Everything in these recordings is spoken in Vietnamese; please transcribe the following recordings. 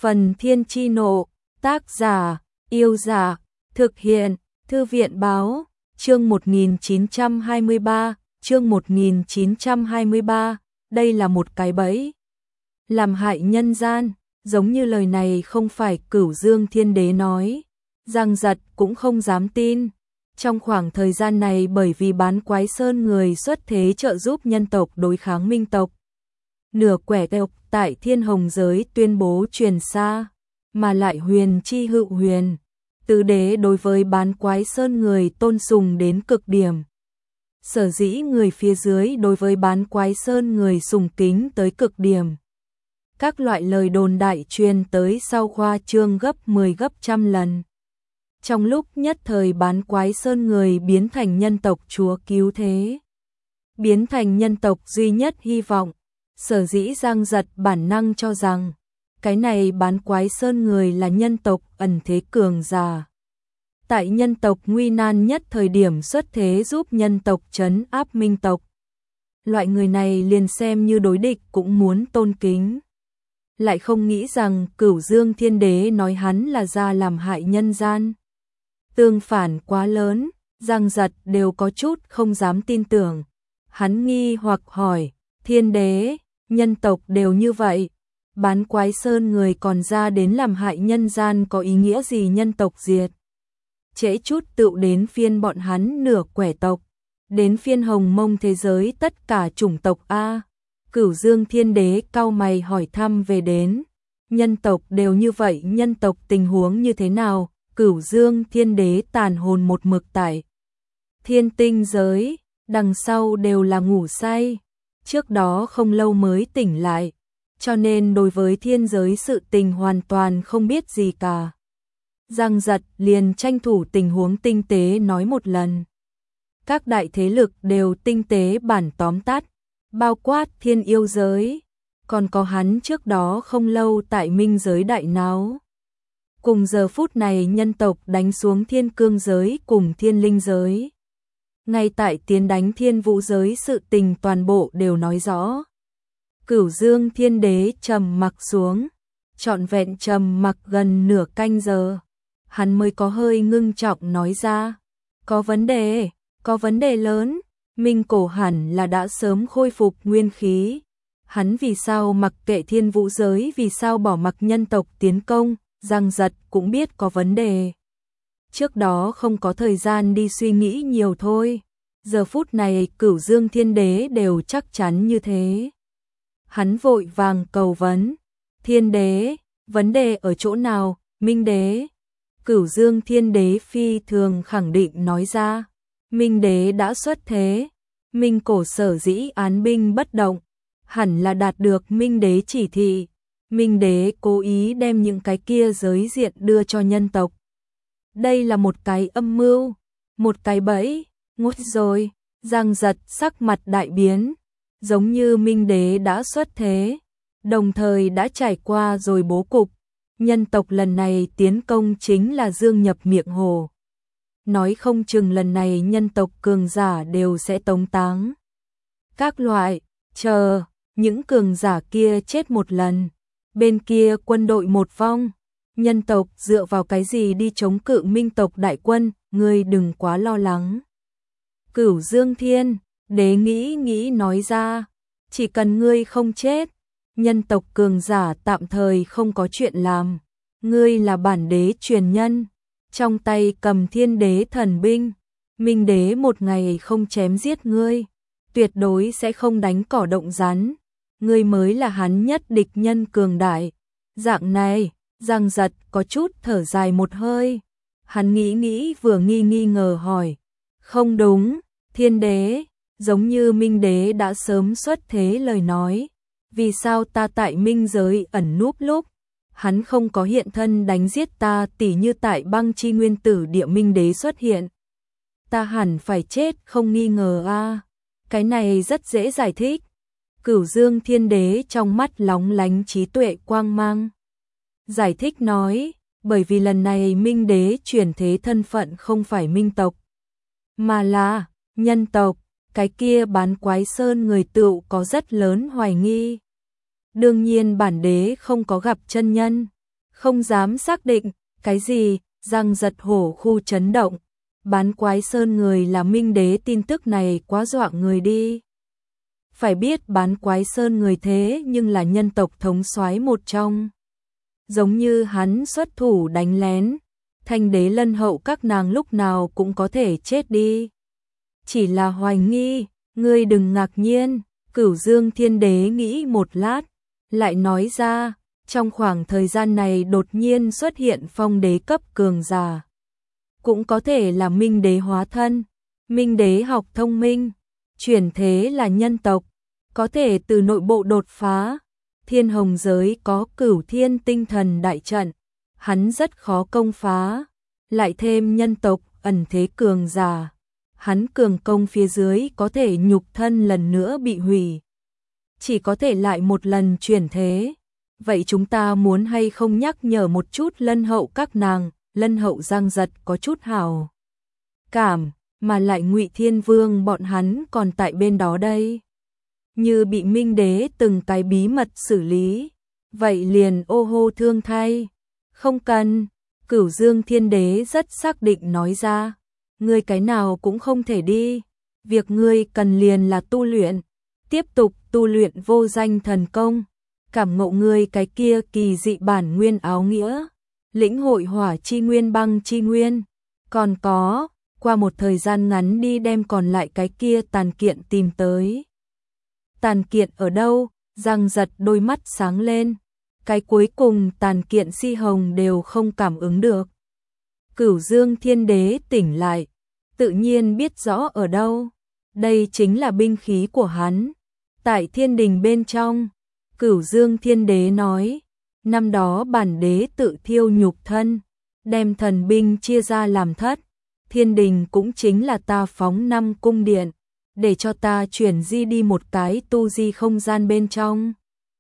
Phần Thiên Chi Nộ, tác giả, Yêu Giả, thực hiện, Thư viện Báo, chương 1923, chương 1923, đây là một cái bẫy. Làm hại nhân gian, giống như lời này không phải Cửu Dương Thiên Đế nói, Giang Giật cũng không dám tin. Trong khoảng thời gian này bởi vì Bán Quái Sơn người xuất thế trợ giúp nhân tộc đối kháng Minh tộc, nửa quẻ tộc tại Thiên Hồng giới tuyên bố truyền xa, mà lại huyền chi hữu huyền, tứ đế đối với Bán Quái Sơn người tôn sùng đến cực điểm. Sở dĩ người phía dưới đối với Bán Quái Sơn người sùng kính tới cực điểm. Các loại lời đồn đại truyền tới sau khoa trương gấp 10 gấp trăm lần. Trong lúc nhất thời Bán Quái Sơn người biến thành nhân tộc chúa cứu thế, biến thành nhân tộc duy nhất hy vọng. Sở dĩ Giang Giật bản năng cho rằng cái này Bán Quái Sơn người là nhân tộc ẩn thế cường giả. Tại nhân tộc nguy nan nhất thời điểm xuất thế giúp nhân tộc trấn áp Minh tộc. Loại người này liền xem như đối địch cũng muốn tôn kính. Lại không nghĩ rằng Cửu Dương Thiên Đế nói hắn là ra làm hại nhân gian. Tương phản quá lớn, Giang Giật đều có chút không dám tin tưởng. Hắn nghi hoặc hỏi, Thiên Đế, nhân tộc đều như vậy, Bán Quái Sơn người còn ra đến làm hại nhân gian có ý nghĩa gì nhân tộc diệt? Trễ chút tựu đến phiên bọn hắn nửa quẻ tộc, đến phiên hồng mông thế giới tất cả chủng tộc A. Cửu Dương Thiên Đế cau mày hỏi thăm về đến, nhân tộc đều như vậy, nhân tộc tình huống như thế nào? Cửu Dương Thiên Đế tàn hồn một mực tại Thiên Tinh giới, đằng sau đều là ngủ say, trước đó không lâu mới tỉnh lại, cho nên đối với thiên giới sự tình hoàn toàn không biết gì cả. Giang Giật liền tranh thủ tình huống tinh tế nói một lần. Các đại thế lực đều tinh tế bản tóm tắt, bao quát Thiên Yêu giới, còn có hắn trước đó không lâu tại Minh giới đại náo. Cùng giờ phút này nhân tộc đánh xuống Thiên Cương giới cùng Thiên Linh giới. Ngay tại tiến đánh Thiên Vũ giới sự tình toàn bộ đều nói rõ. Cửu Dương Thiên Đế trầm mặc xuống, trọn vẹn trầm mặc gần nửa canh giờ. Hắn mới có hơi ngưng trọng nói ra, có vấn đề lớn, Minh cổ hẳn là đã sớm khôi phục nguyên khí. Hắn vì sao mặc kệ Thiên Vũ giới, vì sao bỏ mặc nhân tộc tiến công? Giang Giật cũng biết có vấn đề. Trước đó không có thời gian đi suy nghĩ nhiều thôi. Giờ phút này Cửu Dương Thiên Đế đều chắc chắn như thế. Hắn vội vàng cầu vấn. Thiên Đế, vấn đề ở chỗ nào? Minh Đế. Cửu Dương Thiên Đế phi thường khẳng định nói ra. Minh Đế đã xuất thế. Minh cổ sở dĩ án binh bất động, hẳn là đạt được Minh Đế chỉ thị. Minh Đế cố ý đem những cái kia giới diện đưa cho nhân tộc. Đây là một cái âm mưu, một cái bẫy. Ngút rồi, Giang Giật sắc mặt đại biến, giống như Minh Đế đã xuất thế, đồng thời đã trải qua rồi bố cục. Nhân tộc lần này tiến công chính là dương nhập miệng hồ. Nói không chừng lần này nhân tộc cường giả đều sẽ tống táng. Các loại, chờ, những cường giả kia chết một lần. Bên kia quân đội một vong, nhân tộc dựa vào cái gì đi chống cự Minh tộc đại quân, ngươi đừng quá lo lắng. Cửu Dương Thiên Đế nghĩ nói ra, chỉ cần ngươi không chết, nhân tộc cường giả tạm thời không có chuyện làm. Ngươi là bản đế truyền nhân, trong tay cầm Thiên Đế thần binh, Minh Đế một ngày không chém giết ngươi, tuyệt đối sẽ không đánh cỏ động rắn. Ngươi mới là hắn nhất địch nhân cường đại. Dạng này, Giang Giật có chút thở dài một hơi. Hắn nghĩ vừa nghi ngờ hỏi. Không đúng, Thiên Đế, giống như Minh Đế đã sớm xuất thế lời nói. Vì sao ta tại Minh giới ẩn núp lúc, hắn không có hiện thân đánh giết ta, tỉ như tại Băng Chi Nguyên Tử địa Minh Đế xuất hiện. Ta hẳn phải chết không nghi ngờ a. Cái này rất dễ giải thích. Cửu Dương Thiên Đế trong mắt lóng lánh trí tuệ quang mang. Giải thích nói, bởi vì lần này Minh Đế chuyển thế thân phận không phải Minh tộc, mà là nhân tộc, cái kia Bán Quái Sơn người tựu có rất lớn hoài nghi. Đương nhiên bản đế không có gặp chân nhân, Không dám xác định, cái gì, Giang Giật hổ khu chấn động. Bán quái sơn người là Minh Đế, tin tức này quá dọa người đi. Phải biết bán quái sơn người thế nhưng là nhân tộc thống soái một trong. Giống như hắn xuất thủ đánh lén, Thanh Đế Lân Hậu các nàng lúc nào cũng có thể chết đi. Chỉ là hoài nghi, ngươi đừng ngạc nhiên, Cửu Dương Thiên Đế nghĩ một lát, lại nói ra, trong khoảng thời gian này đột nhiên xuất hiện phong đế cấp cường giả. Cũng có thể là Minh Đế hóa thân, Minh Đế học thông minh, chuyển thế là nhân tộc, có thể từ nội bộ đột phá. Thiên Hồng giới có Cửu Thiên Tinh Thần đại trận, hắn rất khó công phá, lại thêm nhân tộc ẩn thế cường giả, hắn cường công phía dưới có thể nhục thân lần nữa bị hủy, chỉ có thể lại một lần chuyển thế. Vậy chúng ta muốn hay không nhắc nhở một chút Lân Hậu các nàng? Lân Hậu Giang Giật có chút hảo cảm, mà lại Ngụy Thiên Vương bọn hắn còn tại bên đó đây. Như bị Minh Đế từng cái bí mật xử lý, vậy liền ô hô thương thay. Không cần, Cửu Dương Thiên Đế rất xác định nói ra, ngươi cái nào cũng không thể đi, việc ngươi cần liền là tu luyện, tiếp tục tu luyện vô danh thần công, cảm ngộ ngươi cái kia kỳ dị bản nguyên áo nghĩa, lĩnh hội hỏa chi nguyên băng chi nguyên, còn có, qua một thời gian ngắn đi đem còn lại cái kia tàn kiện tìm tới. Tàn kiện ở đâu? Giang Giật đôi mắt sáng lên, cái cuối cùng tàn kiện Si Hồng đều không cảm ứng được. Cửu Dương Thiên Đế tỉnh lại, tự nhiên biết rõ ở đâu, đây chính là binh khí của hắn. Tại thiên đình bên trong, Cửu Dương Thiên Đế nói, năm đó bản đế tự thiêu nhục thân, đem thần binh chia ra làm thất, thiên đình cũng chính là ta phóng 5 cung điện, để cho ta chuyển di đi một cái tu di không gian bên trong.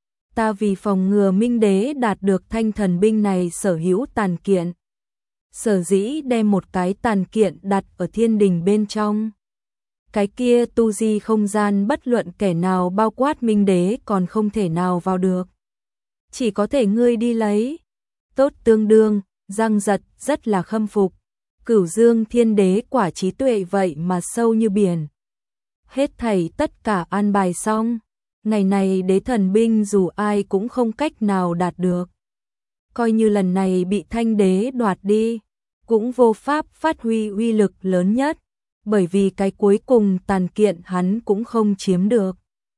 Ta vì phòng ngừa Minh Đế đạt được thanh thần binh này sở hữu tàn kiện, sở dĩ đem một cái tàn kiện đặt ở thiên đình bên trong. Cái kia tu di không gian bất luận kẻ nào bao quát Minh Đế còn không thể nào vào được. Chỉ có thể ngươi đi lấy. Tốt tương đương, Giang Giật rất là khâm phục. Cửu Dương Thiên Đế quả trí tuệ vậy mà sâu như biển. Hết thảy tất cả an bài xong, ngày này đế thần binh dù ai cũng không cách nào đạt được. Coi như lần này bị Thanh Đế đoạt đi, cũng vô pháp phát huy uy lực lớn nhất, bởi vì cái cuối cùng tàn kiện hắn cũng không chiếm được.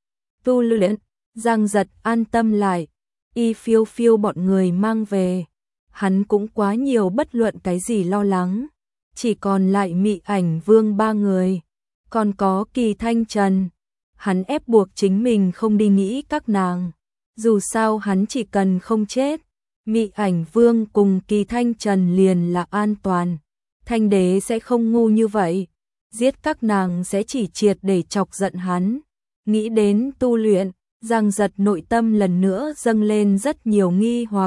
Tu luyện, Giang Giật an tâm lại, Y Phiêu Phiêu bọn người mang về, hắn cũng quá nhiều bất luận cái gì lo lắng, chỉ còn lại Mị Ảnh Vương 3 người, còn có Kỳ Thanh Trần, hắn ép buộc chính mình không đi nghĩ các nàng, dù sao hắn chỉ cần không chết, Mị Ảnh Vương cùng Kỳ Thanh Trần liền là an toàn, Thanh Đế sẽ không ngu như vậy, giết các nàng sẽ chỉ triệt để chọc giận hắn. Nghĩ đến tu luyện, Giang Giật nội tâm lần nữa dâng lên rất nhiều nghi hoặc.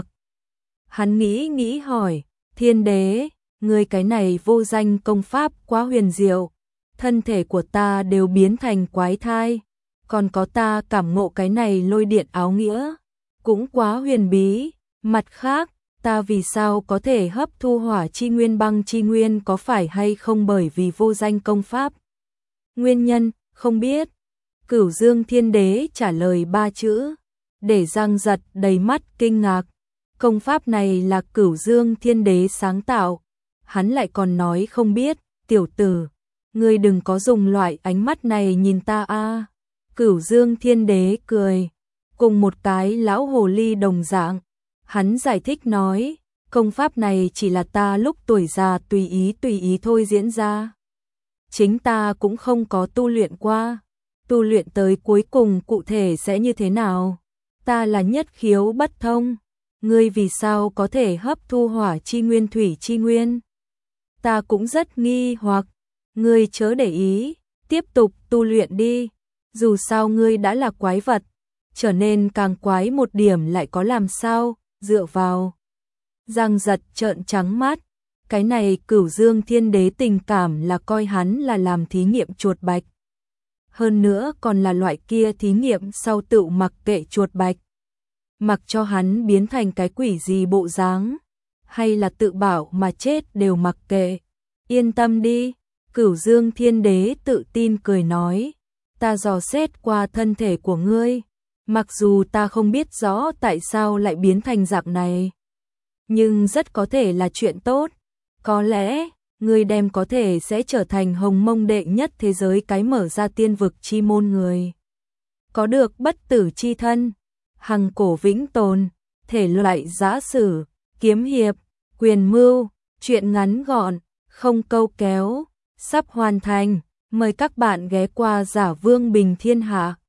Hắn nghĩ hỏi, Thiên Đế, ngươi cái này vô danh công pháp quá huyền diệu, thân thể của ta đều biến thành quái thai, còn có ta cảm ngộ cái này lôi điện áo nghĩa, cũng quá huyền bí. Mặt khác, ta vì sao có thể hấp thu hỏa chi nguyên băng chi nguyên, có phải hay không bởi vì vô danh công pháp? Nguyên nhân, không biết. Cửu Dương Thiên Đế trả lời 3 chữ, để Giang Giật đầy mắt kinh ngạc. Công pháp này là Cửu Dương Thiên Đế sáng tạo. Hắn lại còn nói không biết, tiểu tử, ngươi đừng có dùng loại ánh mắt này nhìn ta a. Cửu Dương Thiên Đế cười, cùng một cái lão hồ ly đồng dạng. Hắn giải thích nói, công pháp này chỉ là ta lúc tuổi già tùy ý thôi diễn ra. Chính ta cũng không có tu luyện qua, tu luyện tới cuối cùng cụ thể sẽ như thế nào? Ta là nhất khiếu bất thông, ngươi vì sao có thể hấp thu hỏa chi nguyên thủy chi nguyên? Ta cũng rất nghi hoặc, ngươi chớ để ý, tiếp tục tu luyện đi, dù sao ngươi đã là quái vật, trở nên càng quái một điểm lại có làm sao? Dựa vào. Giang Giật trợn trắng mắt, cái này Cửu Dương Thiên Đế tình cảm là coi hắn là làm thí nghiệm chuột bạch. Hơn nữa còn là loại kia thí nghiệm sau tự mặc kệ chuột bạch. mặc cho hắn biến thành cái quỷ gì bộ dáng, hay là tự bảo mà chết đều mặc kệ. Yên tâm đi, Cửu Dương Thiên Đế tự tin cười nói, ta dò xét qua thân thể của ngươi, mặc dù ta không biết rõ tại sao lại biến thành dạng này, nhưng rất có thể là chuyện tốt, có lẽ ngươi đem có thể sẽ trở thành Hồng Mông đệ nhất thế giới cái mở ra tiên vực chi môn người. Có được bất tử chi thân, hằng cổ vĩnh tồn, thể loại giã sử, kiếm hiệp, quyền mưu, truyện ngắn gọn, không câu kéo, sắp hoàn thành. Mời các bạn ghé qua Giả Vương Bình Thiên Hạ.